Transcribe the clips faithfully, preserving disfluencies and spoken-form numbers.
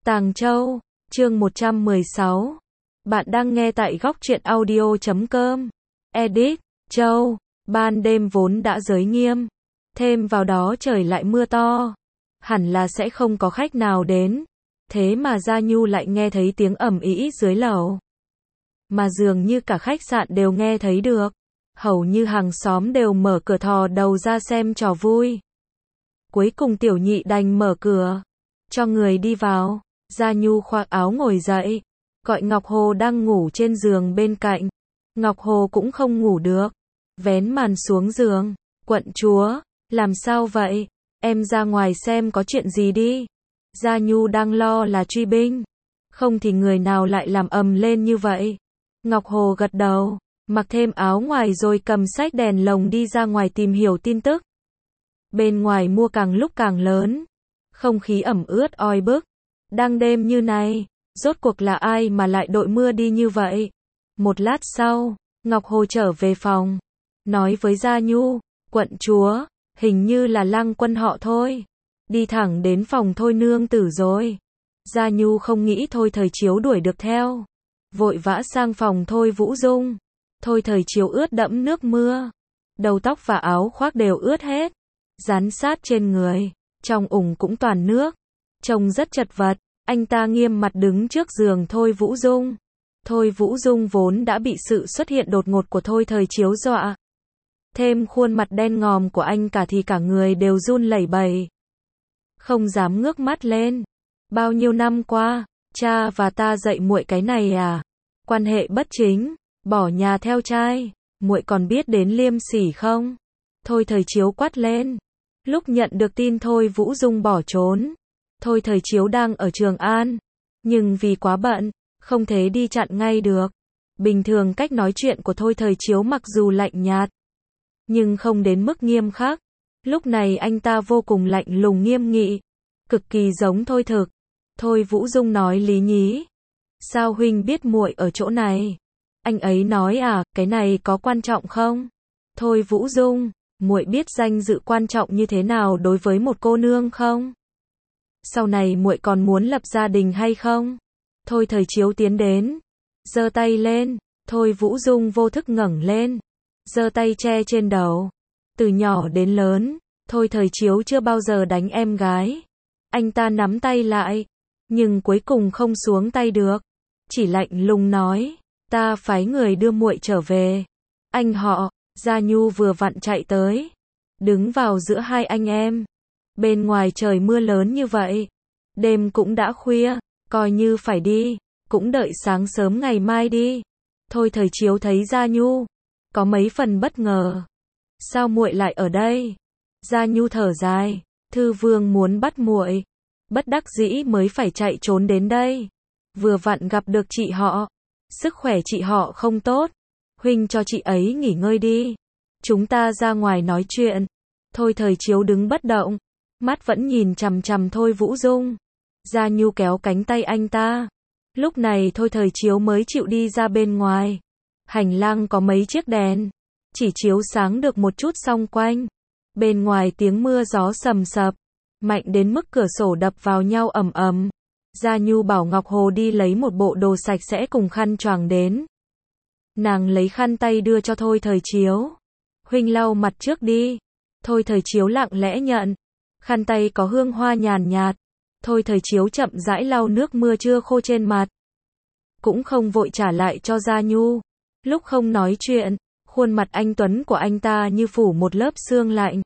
Tàng Châu, chương một trăm mười sáu. Bạn đang nghe tại góc truyện audio chấm com. Edit, Châu, ban đêm vốn đã giới nghiêm. Thêm vào đó trời lại mưa to. Hẳn là sẽ không có khách nào đến. Thế mà Gia Nhu lại nghe thấy tiếng ầm ĩ dưới lầu. Mà dường như cả khách sạn đều nghe thấy được. Hầu như hàng xóm đều mở cửa thò đầu ra xem trò vui. Cuối cùng tiểu nhị đành mở cửa. Cho người đi vào. Gia Nhu khoác áo ngồi dậy. Gọi Ngọc Hồ đang ngủ trên giường bên cạnh. Ngọc Hồ cũng không ngủ được. Vén màn xuống giường. Quận chúa, làm sao vậy? Em ra ngoài xem có chuyện gì đi. Gia Nhu đang lo là truy binh. Không thì người nào lại làm ầm lên như vậy. Ngọc Hồ gật đầu. Mặc thêm áo ngoài rồi cầm sách đèn lồng đi ra ngoài tìm hiểu tin tức. Bên ngoài mưa càng lúc càng lớn. Không khí ẩm ướt oi bức. Đang đêm như này, rốt cuộc là ai mà lại đội mưa đi như vậy? Một lát sau, Ngọc Hồ trở về phòng. Nói với Gia Nhu, quận chúa, hình như là Lăng Quân họ Thôi. Đi thẳng đến phòng Thôi nương tử rồi. Gia Nhu không nghĩ Thôi Thời Chiếu đuổi được theo. Vội vã sang phòng Thôi Vũ Dung. Thôi Thời Chiếu ướt đẫm nước mưa. Đầu tóc và áo khoác đều ướt hết. Dán sát trên người. Trong ủng cũng toàn nước. Trông rất chật vật. Anh ta nghiêm mặt đứng trước giường Thôi Vũ Dung. Thôi Vũ Dung vốn đã bị sự xuất hiện đột ngột của Thôi Thời Chiếu dọa. Thêm khuôn mặt đen ngòm của anh cả thì cả người đều run lẩy bẩy. Không dám ngước mắt lên. Bao nhiêu năm qua, cha và ta dạy muội cái này à? Quan hệ bất chính, bỏ nhà theo trai, muội còn biết đến liêm sỉ không? Thôi Thời Chiếu quát lên. Lúc nhận được tin Thôi Vũ Dung bỏ trốn, Thôi Thời Chiếu đang ở Trường An, nhưng vì quá bận, không thể đi chặn ngay được. Bình thường cách nói chuyện của Thôi Thời Chiếu mặc dù lạnh nhạt, nhưng không đến mức nghiêm khắc. Lúc này anh ta vô cùng lạnh lùng nghiêm nghị, cực kỳ giống Thôi Thực. Thôi Vũ Dung nói lý nhí. Sao huynh biết muội ở chỗ này? Anh ấy nói à, cái này có quan trọng không? Thôi Vũ Dung, muội biết danh dự quan trọng như thế nào đối với một cô nương không? Sau này muội còn muốn lập gia đình hay không? Thôi Thời Chiếu tiến đến, giơ tay lên. Thôi Vũ Dung vô thức ngẩng lên, giơ tay che trên đầu. Từ nhỏ đến lớn, Thôi Thời Chiếu chưa bao giờ đánh em gái. Anh ta nắm tay lại, nhưng cuối cùng không xuống tay được. Chỉ lạnh lùng nói, ta phái người đưa muội trở về. Anh họ, Gia Nhu vừa vặn chạy tới, đứng vào giữa hai anh em. Bên ngoài trời mưa lớn như vậy, đêm cũng đã khuya, coi như phải đi, cũng đợi sáng sớm ngày mai đi. Thôi Thời Chiếu thấy Gia Nhu có mấy phần bất ngờ. Sao muội lại ở đây? Gia Nhu thở dài, thư vương muốn bắt muội, bất đắc dĩ mới phải chạy trốn đến đây. Vừa vặn gặp được chị họ, sức khỏe chị họ không tốt, huynh cho chị ấy nghỉ ngơi đi, chúng ta ra ngoài nói chuyện. Thôi Thời Chiếu đứng bất động, mắt vẫn nhìn chằm chằm Thôi Vũ Dung. Gia Nhu kéo cánh tay anh ta. Lúc này Thôi Thời Chiếu mới chịu đi ra bên ngoài. Hành lang có mấy chiếc đèn, chỉ chiếu sáng được một chút xung quanh. Bên ngoài tiếng mưa gió sầm sập, mạnh đến mức cửa sổ đập vào nhau ầm ầm. Gia Nhu bảo Ngọc Hồ đi lấy một bộ đồ sạch sẽ cùng khăn choàng đến. Nàng lấy khăn tay đưa cho Thôi Thời Chiếu. Huynh lau mặt trước đi. Thôi Thời Chiếu lặng lẽ nhận. Khăn tay có hương hoa nhàn nhạt. Thôi Thời Chiếu chậm rãi lau nước mưa chưa khô trên mặt. Cũng không vội trả lại cho Gia Nhu. Lúc không nói chuyện, khuôn mặt anh tuấn của anh ta như phủ một lớp sương lạnh,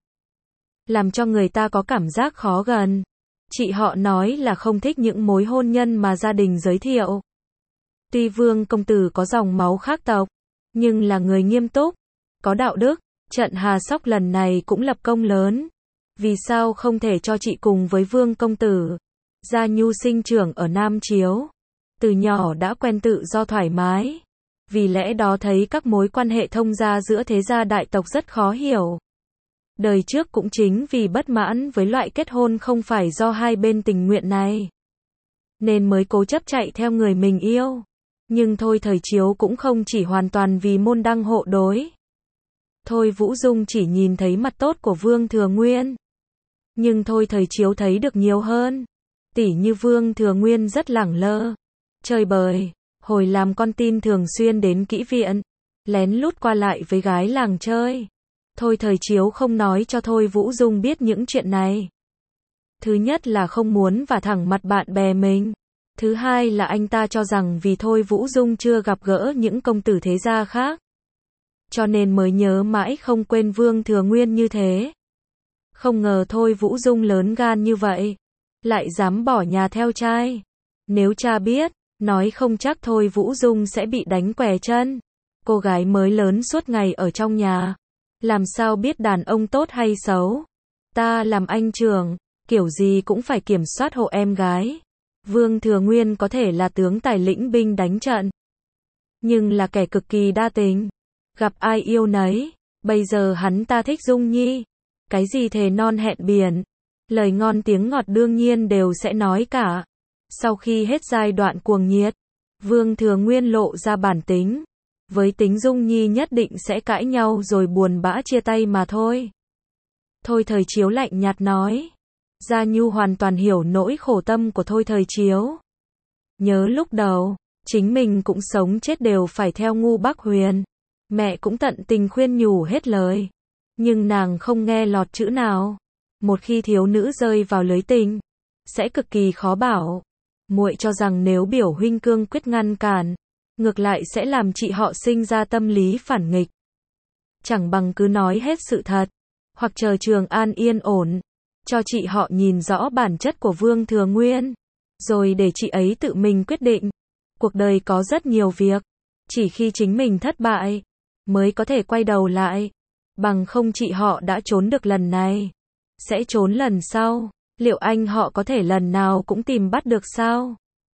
làm cho người ta có cảm giác khó gần. Chị họ nói là không thích những mối hôn nhân mà gia đình giới thiệu. Tuy Vương công tử có dòng máu khác tộc, nhưng là người nghiêm túc, có đạo đức. Trận Hà Sóc lần này cũng lập công lớn. Vì sao không thể cho chị cùng với Vương công tử? Gia Nhu sinh trưởng ở Nam Chiếu, từ nhỏ đã quen tự do thoải mái. Vì lẽ đó thấy các mối quan hệ thông gia giữa thế gia đại tộc rất khó hiểu. Đời trước cũng chính vì bất mãn với loại kết hôn không phải do hai bên tình nguyện này, nên mới cố chấp chạy theo người mình yêu. Nhưng Thôi Thời Chiếu cũng không chỉ hoàn toàn vì môn đăng hộ đối. Thôi Vũ Dung chỉ nhìn thấy mặt tốt của Vương Thừa Nguyên, nhưng Thôi Thời Chiếu thấy được nhiều hơn. Tỉ như Vương Thừa Nguyên rất lẳng lơ, chơi bời, hồi làm con tin thường xuyên đến kỹ viện, lén lút qua lại với gái làng chơi. Thôi Thời Chiếu không nói cho Thôi Vũ Dung biết những chuyện này. Thứ nhất là không muốn vả thẳng mặt bạn bè mình. Thứ hai là anh ta cho rằng vì Thôi Vũ Dung chưa gặp gỡ những công tử thế gia khác, cho nên mới nhớ mãi không quên Vương Thừa Nguyên như thế. Không ngờ Thôi Vũ Dung lớn gan như vậy, lại dám bỏ nhà theo trai. Nếu cha biết, nói không chắc Thôi Vũ Dung sẽ bị đánh què chân. Cô gái mới lớn suốt ngày ở trong nhà, làm sao biết đàn ông tốt hay xấu. Ta làm anh trưởng, kiểu gì cũng phải kiểm soát hộ em gái. Vương Thừa Nguyên có thể là tướng tài lĩnh binh đánh trận, nhưng là kẻ cực kỳ đa tình, gặp ai yêu nấy. Bây giờ hắn ta thích Dung Nhi, cái gì thề non hẹn biển, lời ngon tiếng ngọt đương nhiên đều sẽ nói cả. Sau khi hết giai đoạn cuồng nhiệt, Vương Thừa Nguyên lộ ra bản tính, với tính Dung Nhi nhất định sẽ cãi nhau rồi buồn bã chia tay mà thôi. Thôi Thời Chiếu lạnh nhạt nói. Gia Nhu hoàn toàn hiểu nỗi khổ tâm của Thôi Thời Chiếu. Nhớ lúc đầu, chính mình cũng sống chết đều phải theo Ngu Bắc Huyền. Mẹ cũng tận tình khuyên nhủ hết lời, nhưng nàng không nghe lọt chữ nào. Một khi thiếu nữ rơi vào lưới tình, sẽ cực kỳ khó bảo. Muội cho rằng nếu biểu huynh cương quyết ngăn cản, ngược lại sẽ làm chị họ sinh ra tâm lý phản nghịch. Chẳng bằng cứ nói hết sự thật, hoặc chờ Trường An yên ổn, cho chị họ nhìn rõ bản chất của Vương Thừa Nguyên, rồi để chị ấy tự mình quyết định. Cuộc đời có rất nhiều việc, chỉ khi chính mình thất bại, mới có thể quay đầu lại. Bằng không chị họ đã trốn được lần này, sẽ trốn lần sau. Liệu anh họ có thể lần nào cũng tìm bắt được sao?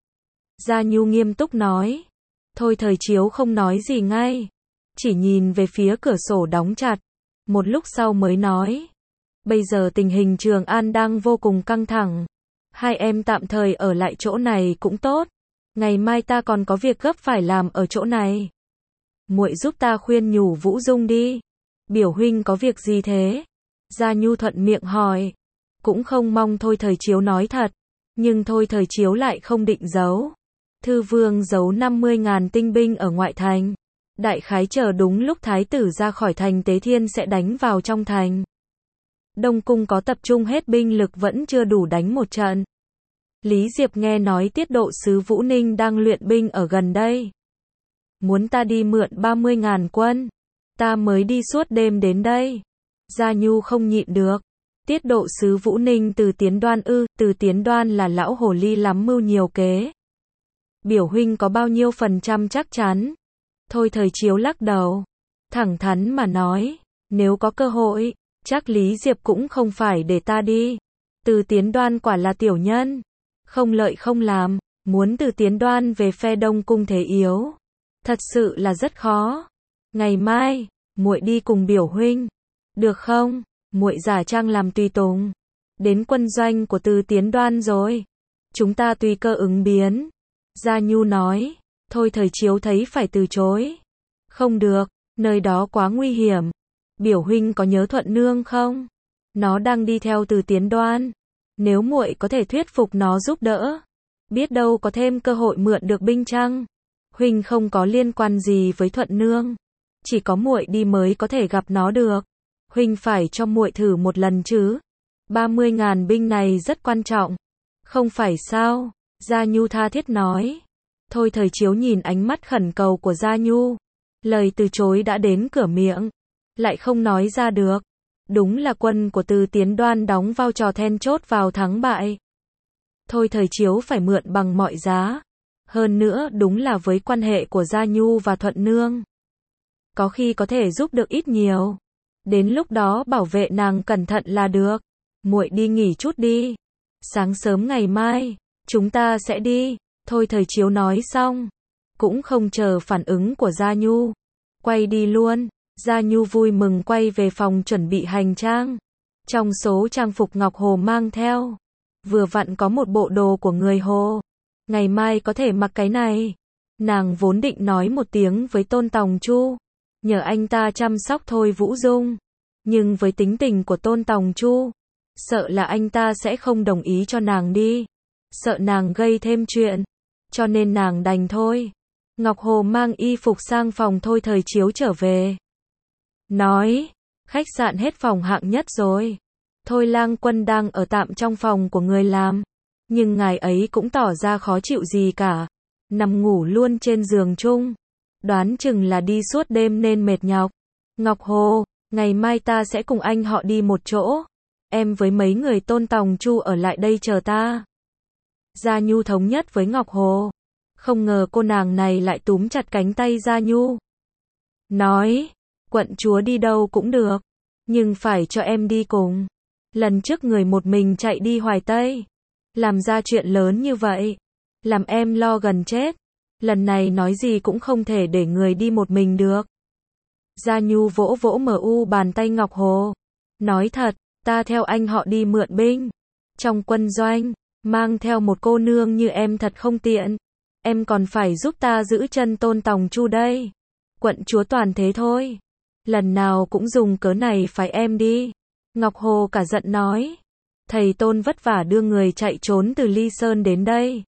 Gia Nhu nghiêm túc nói. Thôi Thời Chiếu không nói gì ngay, chỉ nhìn về phía cửa sổ đóng chặt. Một lúc sau mới nói. Bây giờ tình hình Trường An đang vô cùng căng thẳng. Hai em tạm thời ở lại chỗ này cũng tốt. Ngày mai ta còn có việc gấp phải làm ở chỗ này. Muội giúp ta khuyên nhủ Vũ Dung đi. Biểu huynh có việc gì thế? Gia Nhu thuận miệng hỏi. Cũng không mong Thôi Thời Chiếu nói thật, nhưng Thôi Thời Chiếu lại không định giấu. Thư vương giấu năm mươi ngàn tinh binh ở ngoại thành. Đại khái chờ đúng lúc thái tử ra khỏi thành Tế Thiên sẽ đánh vào trong thành. Đông cung có tập trung hết binh lực vẫn chưa đủ đánh một trận. Lý Diệp nghe nói tiết độ sứ Vũ Ninh đang luyện binh ở gần đây. Muốn ta đi mượn ba mươi ngàn quân. Ta mới đi suốt đêm đến đây. Gia Nhu không nhịn được. Tiết độ sứ Vũ Ninh Từ Tiến Đoan ư? Từ Tiến Đoan là lão hồ ly lắm mưu nhiều kế. Biểu huynh có bao nhiêu phần trăm chắc chắn? Thôi Thời Chiếu lắc đầu, thẳng thắn mà nói, nếu có cơ hội, chắc Lý Diệp cũng không phải để ta đi. Từ Tiến Đoan quả là tiểu nhân, không lợi không làm, muốn Từ Tiến Đoan về phe Đông cung thế yếu, thật sự là rất khó. Ngày mai, muội đi cùng biểu huynh, được không? Muội giả trang làm tùy tùng, đến quân doanh của Từ Tiến Đoan rồi, chúng ta tùy cơ ứng biến. Gia Nhu nói. Thôi Thời Chiếu thấy phải từ chối. Không được, nơi đó quá nguy hiểm. Biểu huynh có nhớ Thuận Nương không? Nó đang đi theo Từ Tiến Đoan. Nếu muội có thể thuyết phục nó giúp đỡ, biết đâu có thêm cơ hội mượn được binh chăng? Huynh không có liên quan gì với Thuận Nương, chỉ có muội đi mới có thể gặp nó được. Huynh phải cho muội thử một lần chứ. ba mươi ngàn binh này rất quan trọng, không phải sao? Gia Nhu tha thiết nói. Thôi Thời Chiếu nhìn ánh mắt khẩn cầu của Gia Nhu, lời từ chối đã đến cửa miệng, lại không nói ra được. Đúng là quân của Từ Tiến Đoan đóng vai trò then chốt vào thắng bại. Thôi Thời Chiếu phải mượn bằng mọi giá. Hơn nữa đúng là với quan hệ của Gia Nhu và Thuận Nương, có khi có thể giúp được ít nhiều. Đến lúc đó bảo vệ nàng cẩn thận là được. Muội đi nghỉ chút đi. Sáng sớm ngày mai, chúng ta sẽ đi. Thôi Thời Chiếu nói xong, cũng không chờ phản ứng của Gia Nhu, quay đi luôn. Gia Nhu vui mừng quay về phòng chuẩn bị hành trang. Trong số trang phục Ngọc Hồ mang theo, vừa vặn có một bộ đồ của người Hồ. Ngày mai có thể mặc cái này. Nàng vốn định nói một tiếng với Tôn Tòng Chu, nhờ anh ta chăm sóc Thôi Vũ Dung. Nhưng với tính tình của Tôn Tòng Chu, sợ là anh ta sẽ không đồng ý cho nàng đi. sợ nàng gây thêm chuyện, cho nên nàng đành thôi. Ngọc Hồ mang y phục sang phòng thôi thời chiếu trở về. Nói, khách sạn hết phòng hạng nhất rồi. Thôi Lang Quân đang ở tạm trong phòng của người làm. Nhưng ngài ấy cũng tỏ ra khó chịu gì cả. Nằm ngủ luôn trên giường chung. Đoán chừng là đi suốt đêm nên mệt nhọc. Ngọc Hồ, ngày mai ta sẽ cùng anh họ đi một chỗ. Em với mấy người Tôn Tòng Chu ở lại đây chờ ta. Gia Nhu thống nhất với Ngọc Hồ. Không ngờ cô nàng này lại túm chặt cánh tay Gia Nhu. Nói, quận chúa đi đâu cũng được. Nhưng phải cho em đi cùng. Lần trước người một mình chạy đi Hoài Tây. Làm ra chuyện lớn như vậy. Làm em lo gần chết. Lần này nói gì cũng không thể để người đi một mình được. Gia Nhu vỗ vỗ mờ u bàn tay Ngọc Hồ. Nói thật, ta theo anh họ đi mượn binh. Trong quân doanh, mang theo một cô nương như em thật không tiện. Em còn phải giúp ta giữ chân Tôn Tòng Chu đây. Quận chúa toàn thế thôi. Lần nào cũng dùng cớ này phải em đi. Ngọc Hồ cả giận nói. Thầy Tôn vất vả đưa người chạy trốn từ Ly Sơn đến đây.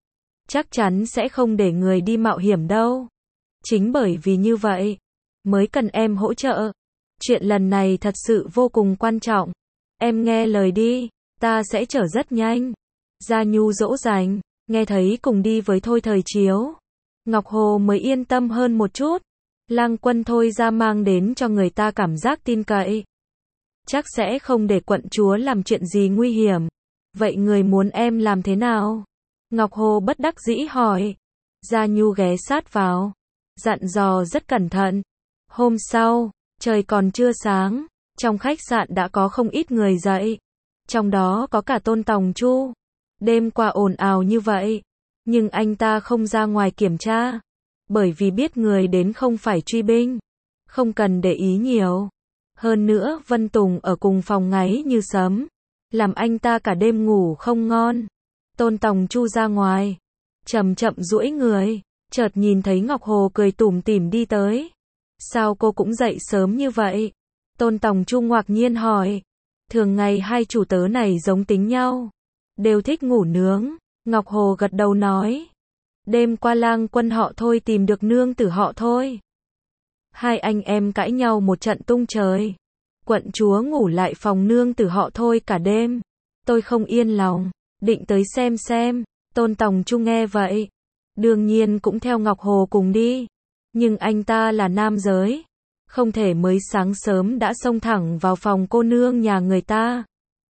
Chắc chắn sẽ không để người đi mạo hiểm đâu. Chính bởi vì như vậy, mới cần em hỗ trợ. Chuyện lần này thật sự vô cùng quan trọng. Em nghe lời đi, ta sẽ chở rất nhanh. Gia Nhu dỗ dành, nghe thấy cùng đi với Thôi thời chiếu. Ngọc Hồ mới yên tâm hơn một chút. Lang Quân Thôi ra mang đến cho người ta cảm giác tin cậy. Chắc sẽ không để quận chúa làm chuyện gì nguy hiểm. Vậy người muốn em làm thế nào? Ngọc Hồ bất đắc dĩ hỏi. Gia Nhu ghé sát vào. Dặn dò rất cẩn thận. Hôm sau, trời còn chưa sáng. Trong khách sạn đã có không ít người dậy. Trong đó có cả Tôn Tòng Chu. Đêm qua ồn ào như vậy. Nhưng anh ta không ra ngoài kiểm tra. Bởi vì biết người đến không phải truy binh. Không cần để ý nhiều. Hơn nữa Vân Tùng ở cùng phòng ngáy như sấm. Làm anh ta cả đêm ngủ không ngon. Tôn Tòng Chu ra ngoài. Chậm chậm duỗi người. Chợt nhìn thấy Ngọc Hồ cười tủm tỉm đi tới. Sao cô cũng dậy sớm như vậy? Tôn Tòng Chu ngạc nhiên hỏi. Thường ngày hai chủ tớ này giống tính nhau. Đều thích ngủ nướng. Ngọc Hồ gật đầu nói. Đêm qua Lang Quân họ Thôi tìm được nương tử họ Thôi. Hai anh em cãi nhau một trận tung trời. Quận chúa ngủ lại phòng nương tử họ Thôi cả đêm. Tôi không yên lòng, định tới xem xem. Tôn Tòng Chu nghe vậy, đương nhiên cũng theo Ngọc Hồ cùng đi. Nhưng anh ta là nam giới, không thể mới sáng sớm đã xông thẳng vào phòng cô nương nhà người ta.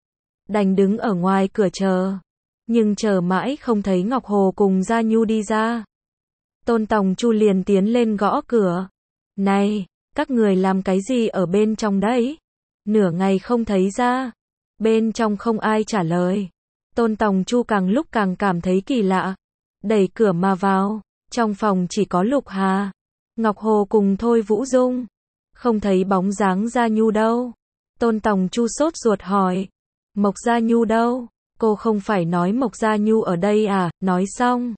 Đành đứng ở ngoài cửa chờ. Nhưng chờ mãi không thấy Ngọc Hồ cùng Gia Nhu đi ra. Tôn Tòng Chu liền tiến lên gõ cửa. Này, các người làm cái gì ở bên trong đấy? Nửa ngày không thấy ra. Bên trong không ai trả lời. Tôn Tòng Chu càng lúc càng cảm thấy kỳ lạ. Đẩy cửa mà vào. Trong phòng chỉ có Lục Hà, Ngọc Hồ cùng Thôi Vũ Dung. Không thấy bóng dáng Gia Nhu đâu. Tôn Tòng Chu sốt ruột hỏi. Mộc Gia Nhu đâu? Cô không phải nói Mộc Gia Nhu ở đây à? Nói xong,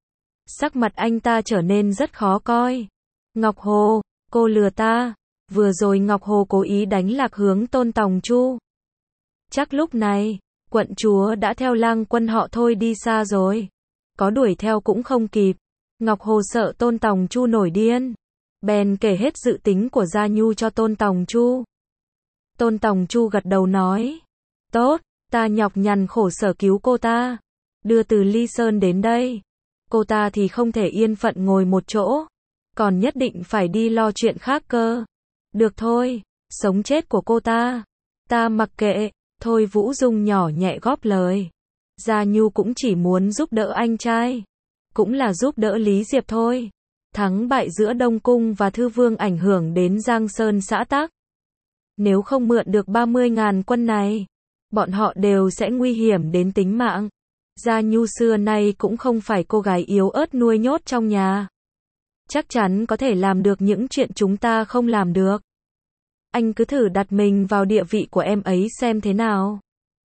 sắc mặt anh ta trở nên rất khó coi. Ngọc Hồ, cô lừa ta. Vừa rồi Ngọc Hồ cố ý đánh lạc hướng Tôn Tòng Chu. Chắc lúc này, quận chúa đã theo Lang Quân họ Thôi đi xa rồi. Có đuổi theo cũng không kịp. Ngọc Hồ sợ Tôn Tòng Chu nổi điên. Bèn kể hết dự tính của Gia Nhu cho Tôn Tòng Chu. Tôn Tòng Chu gật đầu nói. Tốt, ta nhọc nhằn khổ sở cứu cô ta. Đưa từ Ly Sơn đến đây. Cô ta thì không thể yên phận ngồi một chỗ. Còn nhất định phải đi lo chuyện khác cơ. Được thôi, sống chết của cô ta. Ta mặc kệ. Thôi Vũ Dung nhỏ nhẹ góp lời. Gia Nhu cũng chỉ muốn giúp đỡ anh trai. Cũng là giúp đỡ Lý Diệp thôi. Thắng bại giữa Đông Cung và Thư Vương ảnh hưởng đến Giang Sơn xã tắc. Nếu không mượn được ba mươi ngàn quân này, bọn họ đều sẽ nguy hiểm đến tính mạng. Gia Nhu xưa nay cũng không phải cô gái yếu ớt nuôi nhốt trong nhà. Chắc chắn có thể làm được những chuyện chúng ta không làm được. Anh cứ thử đặt mình vào địa vị của em ấy xem thế nào.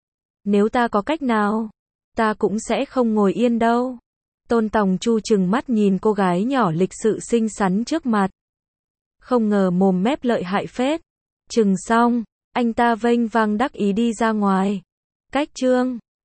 Nếu ta có cách nào, ta cũng sẽ không ngồi yên đâu. Tôn Tòng Chu trừng mắt nhìn cô gái nhỏ lịch sự xinh xắn trước mặt. Không ngờ mồm mép lợi hại phết. Chừng xong, anh ta vênh vang đắc ý đi ra ngoài. Cách chương